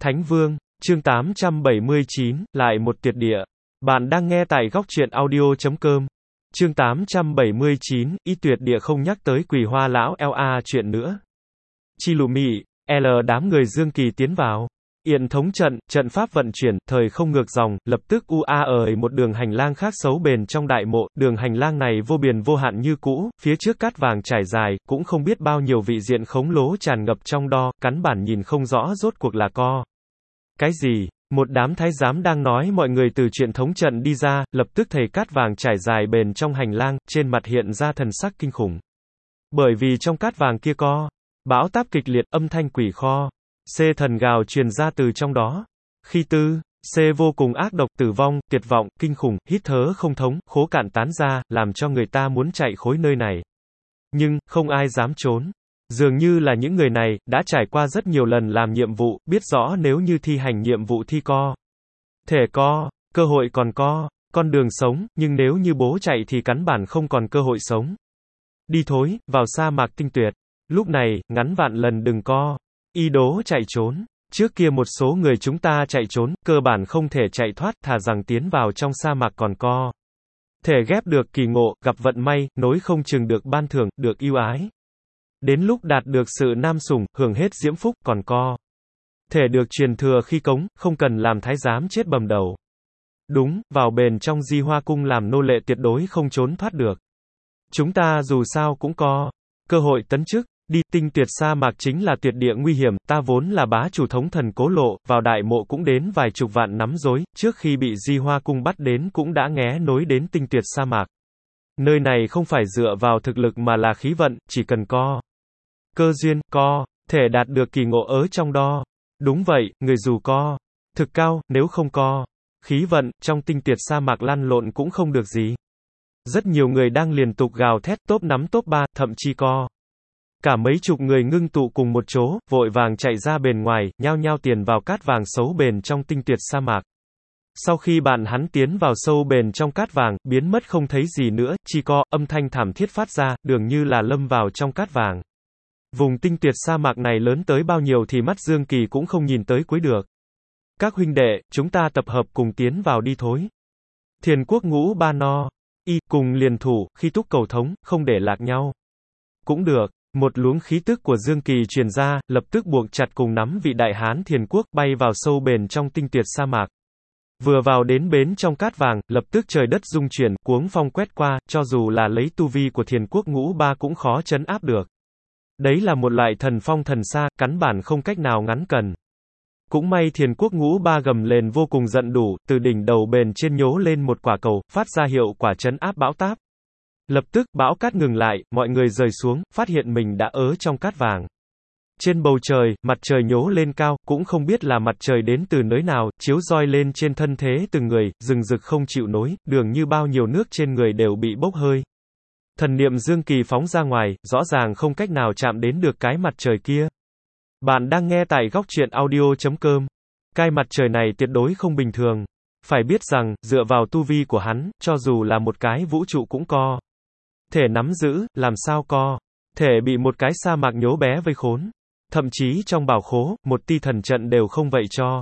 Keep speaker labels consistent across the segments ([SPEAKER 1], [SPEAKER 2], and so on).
[SPEAKER 1] Thánh Vương, chương 879, lại một tuyệt địa. Bạn đang nghe tại góc truyện audio.com. Chương 879, ý tuyệt địa không nhắc tới Quỳ Hoa lão LA chuyện nữa. Chi lù mị, L đám người Dương Kỳ tiến vào. Yện thống trận, trận pháp vận chuyển, thời không ngược dòng, lập tức ở một đường hành lang khác xấu bền trong đại mộ, đường hành lang này vô biên vô hạn như cũ, phía trước cát vàng trải dài, cũng không biết bao nhiêu vị diện khống lố tràn ngập trong đó, cắn bản nhìn không rõ rốt cuộc là co. Cái gì? Một đám thái giám đang nói mọi người từ chuyện thống trận đi ra, lập tức thấy cát vàng trải dài bền trong hành lang, trên mặt hiện ra thần sắc kinh khủng. Bởi vì trong cát vàng kia có bão táp kịch liệt, âm thanh quỷ kho. C thần gào truyền ra từ trong đó. Khi tư, C vô cùng ác độc, tử vong, tuyệt vọng, kinh khủng, hít thở không thống, khố cạn tán ra, làm cho người ta muốn chạy khối nơi này. Nhưng, không ai dám trốn. Dường như là những người này, đã trải qua rất nhiều lần làm nhiệm vụ, biết rõ nếu như thi hành nhiệm vụ thi co. Thể co, cơ hội còn co, con đường sống, nhưng nếu như bố chạy thì cắn bản không còn cơ hội sống. Đi thôi, vào sa mạc tinh tuyệt. Lúc này, ngắn vạn lần đừng co. Ý đồ chạy trốn. Trước kia một số người chúng ta chạy trốn, cơ bản không thể chạy thoát, thà rằng tiến vào trong sa mạc còn co. Thể ghép được kỳ ngộ, gặp vận may, nối không chừng được ban thưởng, được ưu ái. Đến lúc đạt được sự nam sủng, hưởng hết diễm phúc, còn co. Thể được truyền thừa khi cống, không cần làm thái giám chết bầm đầu. Đúng, vào bền trong Di Hoa Cung làm nô lệ tuyệt đối không trốn thoát được. Chúng ta dù sao cũng có cơ hội tấn chức. Đi, tinh tuyệt sa mạc chính là tuyệt địa nguy hiểm, ta vốn là bá chủ thống thần Cố Lộ, vào đại mộ cũng đến vài chục vạn nắm rối, trước khi bị Di Hoa Cung bắt đến cũng đã nghé nối đến tinh tuyệt sa mạc. Nơi này không phải dựa vào thực lực mà là khí vận, chỉ cần co. Cơ duyên, co, thể đạt được kỳ ngộ ở trong đó. Đúng vậy, người dù co thực cao, nếu không co khí vận, trong tinh tuyệt sa mạc lăn lộn cũng không được gì. Rất nhiều người đang liên tục gào thét, top 5 top 3, thậm chí co. Cả mấy chục người ngưng tụ cùng một chỗ, vội vàng chạy ra bên ngoài, nhao nhao tiền vào cát vàng xấu bền trong tinh tuyệt sa mạc. Sau khi bạn hắn tiến vào sâu bền trong cát vàng, biến mất không thấy gì nữa, chỉ có âm thanh thảm thiết phát ra, dường như là lâm vào trong cát vàng. Vùng tinh tuyệt sa mạc này lớn tới bao nhiêu thì mắt Dương Kỳ cũng không nhìn tới cuối được. Các huynh đệ, chúng ta tập hợp cùng tiến vào đi thôi. Thiền quốc ngũ ba no, y, cùng liền thủ, khi túc cầu thống, không để lạc nhau. Cũng được. Một luống khí tức của Dương Kỳ truyền ra, lập tức buộc chặt cùng nắm vị đại hán Thiền quốc, bay vào sâu bền trong tinh tuyệt sa mạc. Vừa vào đến bến trong cát vàng, lập tức trời đất rung chuyển, cuống phong quét qua, cho dù là lấy tu vi của Thiền quốc ngũ ba cũng khó trấn áp được. Đấy là một loại thần phong thần sa, cắn bản không cách nào ngắn cần. Cũng may Thiền quốc ngũ ba gầm lên vô cùng giận đủ, từ đỉnh đầu bền trên nhố lên một quả cầu, phát ra hiệu quả trấn áp bão táp. Lập tức, bão cát ngừng lại, mọi người rời xuống, phát hiện mình đã ở trong cát vàng. Trên bầu trời, mặt trời nhố lên cao, cũng không biết là mặt trời đến từ nơi nào, chiếu roi lên trên thân thế từng người, rừng rực không chịu nổi, dường như bao nhiêu nước trên người đều bị bốc hơi. Thần niệm Dương Kỳ phóng ra ngoài, rõ ràng không cách nào chạm đến được cái mặt trời kia. Bạn đang nghe tại góc truyện audio.com. Cái mặt trời này tuyệt đối không bình thường. Phải biết rằng, dựa vào tu vi của hắn, cho dù là một cái vũ trụ cũng co. Thể nắm giữ, làm sao co. Thể bị một cái sa mạc nhố bé vây khốn. Thậm chí trong bảo khố, một ti thần trận đều không vậy cho.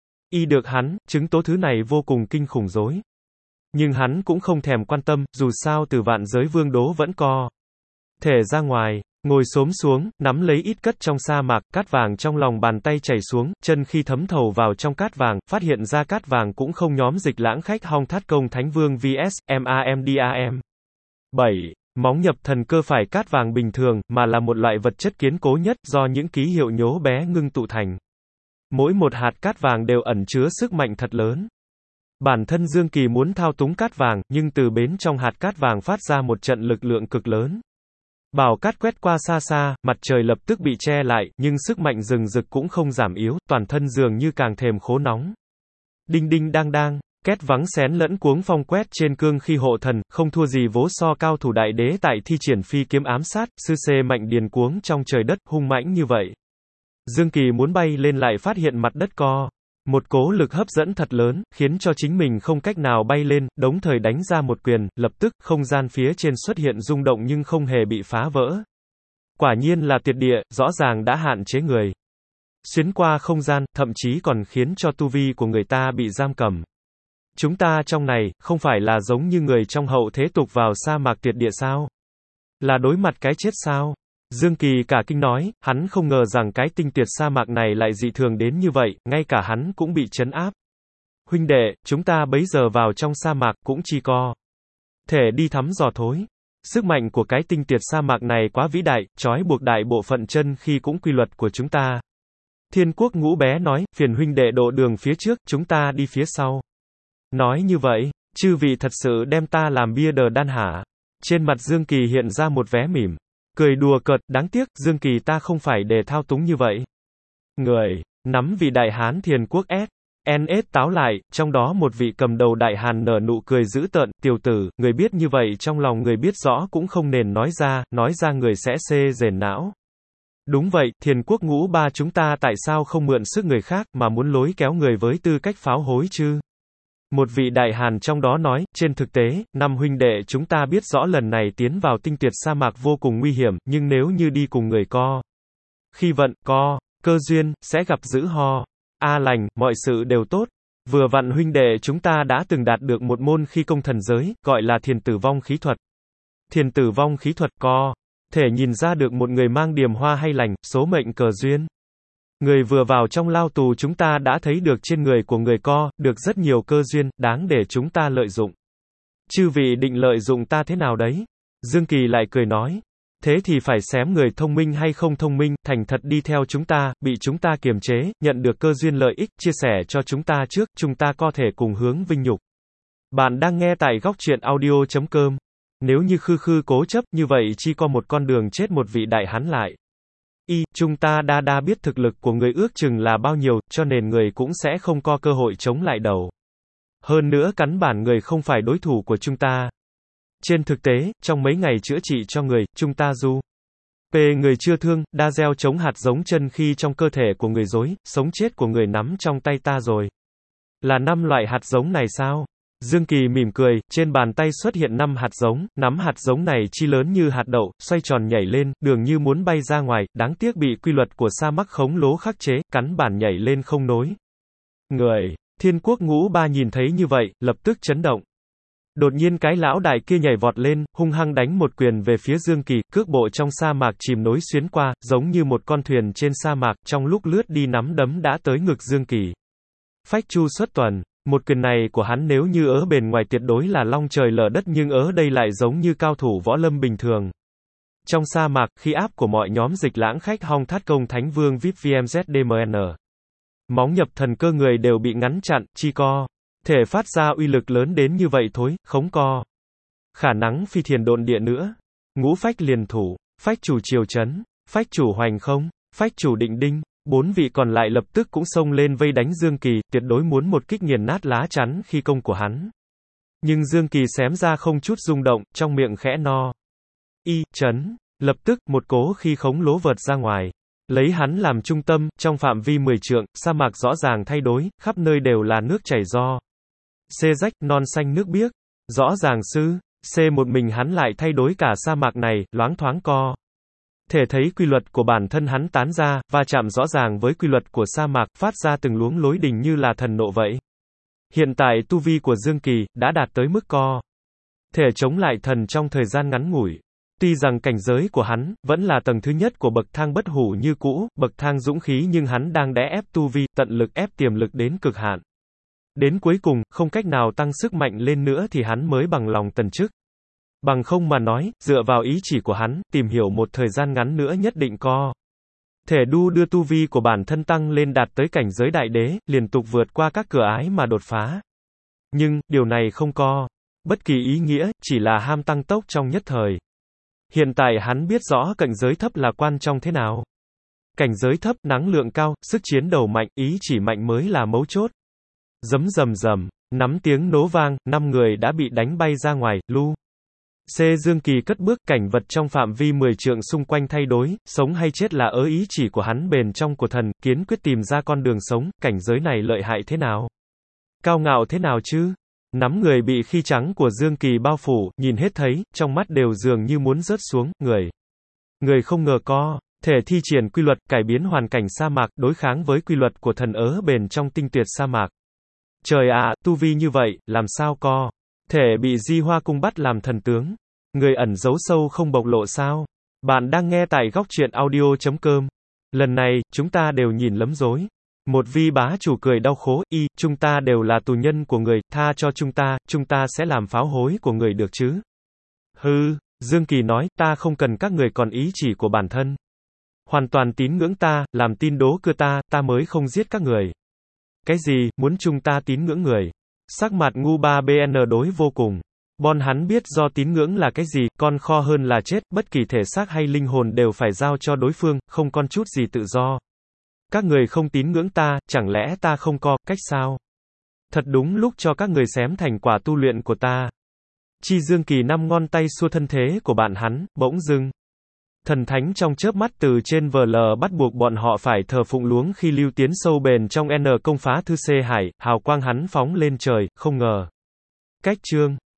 [SPEAKER 1] Y được hắn, chứng tố thứ này vô cùng kinh khủng rối. Nhưng hắn cũng không thèm quan tâm, dù sao từ vạn giới vương đố vẫn co. Thể ra ngoài, ngồi xổm xuống, nắm lấy ít cất trong sa mạc, cát vàng trong lòng bàn tay chảy xuống, chân khi thấm thầu vào trong cát vàng, phát hiện ra cát vàng cũng không nhóm dịch lãng khách hong thát công thánh vương vs MAMDAM. 7. Móng nhập thần cơ phải cát vàng bình thường, mà là một loại vật chất kiên cố nhất, do những ký hiệu nhố bé ngưng tụ thành. Mỗi một hạt cát vàng đều ẩn chứa sức mạnh thật lớn. Bản thân Dương Kỳ muốn thao túng cát vàng, nhưng từ bên trong hạt cát vàng phát ra một trận lực lượng cực lớn. Bão cát quét qua xa xa, mặt trời lập tức bị che lại, nhưng sức mạnh rừng rực cũng không giảm yếu, toàn thân dường như càng thêm khô nóng. Đinh đinh đang đang, két vắng xén lẫn cuống phong quét trên cương khi hộ thần, không thua gì vố so cao thủ đại đế tại thi triển phi kiếm ám sát, sư xê mạnh điền cuống trong trời đất, hung mãnh như vậy. Dương Kỳ muốn bay lên lại phát hiện mặt đất co. Một cố lực hấp dẫn thật lớn, khiến cho chính mình không cách nào bay lên, đống thời đánh ra một quyền, lập tức, không gian phía trên xuất hiện rung động nhưng không hề bị phá vỡ. Quả nhiên là tuyệt địa, rõ ràng đã hạn chế người. xuyến qua không gian, thậm chí còn khiến cho tu vi của người ta bị giam cầm. Chúng ta trong này, không phải là giống như người trong hậu thế tục vào sa mạc tuyệt địa sao? Là đối mặt cái chết sao? Dương Kỳ cả kinh nói, hắn không ngờ rằng cái tinh tuyệt sa mạc này lại dị thường đến như vậy, ngay cả hắn cũng bị trấn áp. Huynh đệ, chúng ta bấy giờ vào trong sa mạc cũng chỉ có thể đi thăm dò thôi. Sức mạnh của cái tinh tuyệt sa mạc này quá vĩ đại, trói buộc đại bộ phận chân khi cũng quy luật của chúng ta. Thiên Quốc Ngũ bé nói, phiền huynh đệ độ đường phía trước, chúng ta đi phía sau. Nói như vậy, chư vị thật sự đem ta làm bia đờ đan hả? Trên mặt Dương Kỳ hiện ra một vẻ mỉm. Cười đùa cợt, đáng tiếc, Dương Kỳ ta không phải để thao túng như vậy. Người, nắm vị đại hán Thiền Quốc NS táo lại, trong đó một vị cầm đầu đại hàn nở nụ cười dữ tợn, tiểu tử, người biết như vậy trong lòng người biết rõ cũng không nên nói ra người sẽ xê rền não. Đúng vậy, Thiền Quốc Ngũ ba chúng ta tại sao không mượn sức người khác mà muốn lối kéo người với tư cách pháo hối chứ? Một vị đại hàn trong đó nói, trên thực tế, năm huynh đệ chúng ta biết rõ lần này tiến vào tinh tuyệt sa mạc vô cùng nguy hiểm, nhưng nếu như đi cùng người khi vận, cơ duyên, sẽ gặp dữ ho. A lành, mọi sự đều tốt. Vừa vặn huynh đệ chúng ta đã từng đạt được một môn khí công thần giới, gọi là thiền tử vong khí thuật. Thiền tử vong khí thuật thể nhìn ra được một người mang điềm hoa hay lành, số mệnh cờ duyên. Người vừa vào trong lao tù chúng ta đã thấy được trên người của người được rất nhiều cơ duyên, đáng để chúng ta lợi dụng. Chư vị định lợi dụng ta thế nào đấy? Dương Kỳ lại cười nói. Thế thì phải xém người thông minh hay không thông minh, thành thật đi theo chúng ta, bị chúng ta kiềm chế, nhận được cơ duyên lợi ích, chia sẻ cho chúng ta trước, chúng ta có thể cùng hướng vinh nhục. Bạn đang nghe tại góc truyện audio.com. Nếu như khư cố chấp, như vậy chỉ có một con đường chết một vị đại hán lại. Chúng ta đa biết thực lực của người ước chừng là bao nhiêu, cho nên người cũng sẽ không có cơ hội chống lại đầu. Hơn nữa cắn bản người không phải đối thủ của chúng ta. Trên thực tế, trong mấy ngày chữa trị cho người, chúng ta người chưa thương, đã gieo chống hạt giống chân khi trong cơ thể của người dối, sống chết của người nắm trong tay ta rồi. Là 5 loại hạt giống này sao? Dương Kỳ mỉm cười, trên bàn tay xuất hiện 5 hạt giống, nắm hạt giống này chi lớn như hạt đậu, xoay tròn nhảy lên, đường như muốn bay ra ngoài, đáng tiếc bị quy luật của sa mạc khống lố khắc chế, cắn bản nhảy lên không nối. Người, Thiên Quốc Ngũ ba nhìn thấy như vậy, lập tức chấn động. Đột nhiên cái lão đại kia nhảy vọt lên, hung hăng đánh một quyền về phía Dương Kỳ, cước bộ trong sa mạc chìm nối xuyến qua, giống như một con thuyền trên sa mạc, trong lúc lướt đi nắm đấm đã tới ngực Dương Kỳ. Phách chu xuất tuần. Một quyền này của hắn nếu như ở bên ngoài tuyệt đối là long trời lở đất nhưng ở đây lại giống như cao thủ võ lâm bình thường. Trong sa mạc, khi áp của mọi nhóm dịch lãng khách Hong Thát Công Thánh Vương VIP VMZDMN. Móng nhập thần cơ người đều bị ngắn chặn, chỉ có thể phát ra uy lực lớn đến như vậy thôi, không có khả năng phi thiền độn địa nữa. Ngũ phách liền thủ, phách chủ triều chấn, phách chủ hoành không, phách chủ định đinh. 4 vị còn lại lập tức cũng xông lên vây đánh Dương Kỳ, tuyệt đối muốn một kích nghiền nát lá chắn khi công của hắn. Nhưng Dương Kỳ xém ra không chút rung động, trong miệng khẽ no. Chấn. Lập tức, một cố khí khống lố vợt ra ngoài. Lấy hắn làm trung tâm, trong phạm vi 10 trượng, sa mạc rõ ràng thay đổi, khắp nơi đều là nước chảy do. Xê rách, non xanh nước biếc. Rõ ràng một mình hắn lại thay đổi cả sa mạc này, loáng thoáng thể thấy quy luật của bản thân hắn tán ra, va chạm rõ ràng với quy luật của sa mạc, phát ra từng luống lối đình như là thần nộ vậy. Hiện tại tu vi của Dương Kỳ đã đạt tới mức thể chống lại thần trong thời gian ngắn ngủi. Tuy rằng cảnh giới của hắn vẫn là tầng thứ nhất của bậc thang bất hủ như cũ, bậc thang dũng khí nhưng hắn đang đè ép tu vi, tận lực ép tiềm lực đến cực hạn. Đến cuối cùng, không cách nào tăng sức mạnh lên nữa thì hắn mới bằng lòng tần chức. Bằng không mà nói, dựa vào ý chỉ của hắn, tìm hiểu một thời gian ngắn nữa nhất định thể đưa tu vi của bản thân tăng lên đạt tới cảnh giới đại đế, liên tục vượt qua các cửa ái mà đột phá. Nhưng, điều này không có bất kỳ ý nghĩa, chỉ là ham tăng tốc trong nhất thời. Hiện tại hắn biết rõ cảnh giới thấp là quan trọng thế nào. Cảnh giới thấp, năng lượng cao, sức chiến đầu mạnh, ý chỉ mạnh mới là mấu chốt. Rầm, nắm tiếng nổ vang, 5 người đã bị đánh bay ra ngoài, Dương Kỳ cất bước, cảnh vật trong phạm vi 10 trượng xung quanh thay đổi, sống hay chết là ý chỉ của hắn bền trong của thần, kiến quyết tìm ra con đường sống, cảnh giới này lợi hại thế nào? Cao ngạo thế nào chứ? Nắm người bị khí trắng của Dương Kỳ bao phủ, nhìn hết thấy, trong mắt đều dường như muốn rớt xuống, người không ngờ Thể thi triển quy luật, cải biến hoàn cảnh sa mạc, đối kháng với quy luật của thần ớ bền trong tinh tuyệt sa mạc. Trời ạ, tu vi như vậy, làm sao có thể bị Di Hoa Cung bắt làm thần tướng? Người ẩn giấu sâu không bộc lộ sao? Bạn đang nghe tại góc truyện audio.com. Lần này, chúng ta đều nhìn lấm rối. Một vi bá chủ cười đau khổ, chúng ta đều là tù nhân của người, tha cho chúng ta sẽ làm pháo hối của người được chứ? Hừ, Dương Kỳ nói, ta không cần các người còn ý chỉ của bản thân. Hoàn toàn tín ngưỡng ta, làm tin đố cưa ta mới không giết các người. Cái gì, muốn chúng ta tín ngưỡng người? Sắc mặt ngu ba BN đối vô cùng. Bọn hắn biết do tín ngưỡng là cái gì, con kho hơn là chết, bất kỳ thể xác hay linh hồn đều phải giao cho đối phương, không còn chút gì tự do. Các người không tín ngưỡng ta, chẳng lẽ ta không có cách sao? Thật đúng lúc cho các người xém thành quả tu luyện của ta. Chi Dương Kỳ năm ngón tay xua thân thế của bạn hắn, bỗng dưng. Thần thánh trong chớp mắt từ trên VL bắt buộc bọn họ phải thờ phụng luống khi lưu tiến sâu bền trong N công phá thư C hải, hào quang hắn phóng lên trời, không ngờ. Cách chương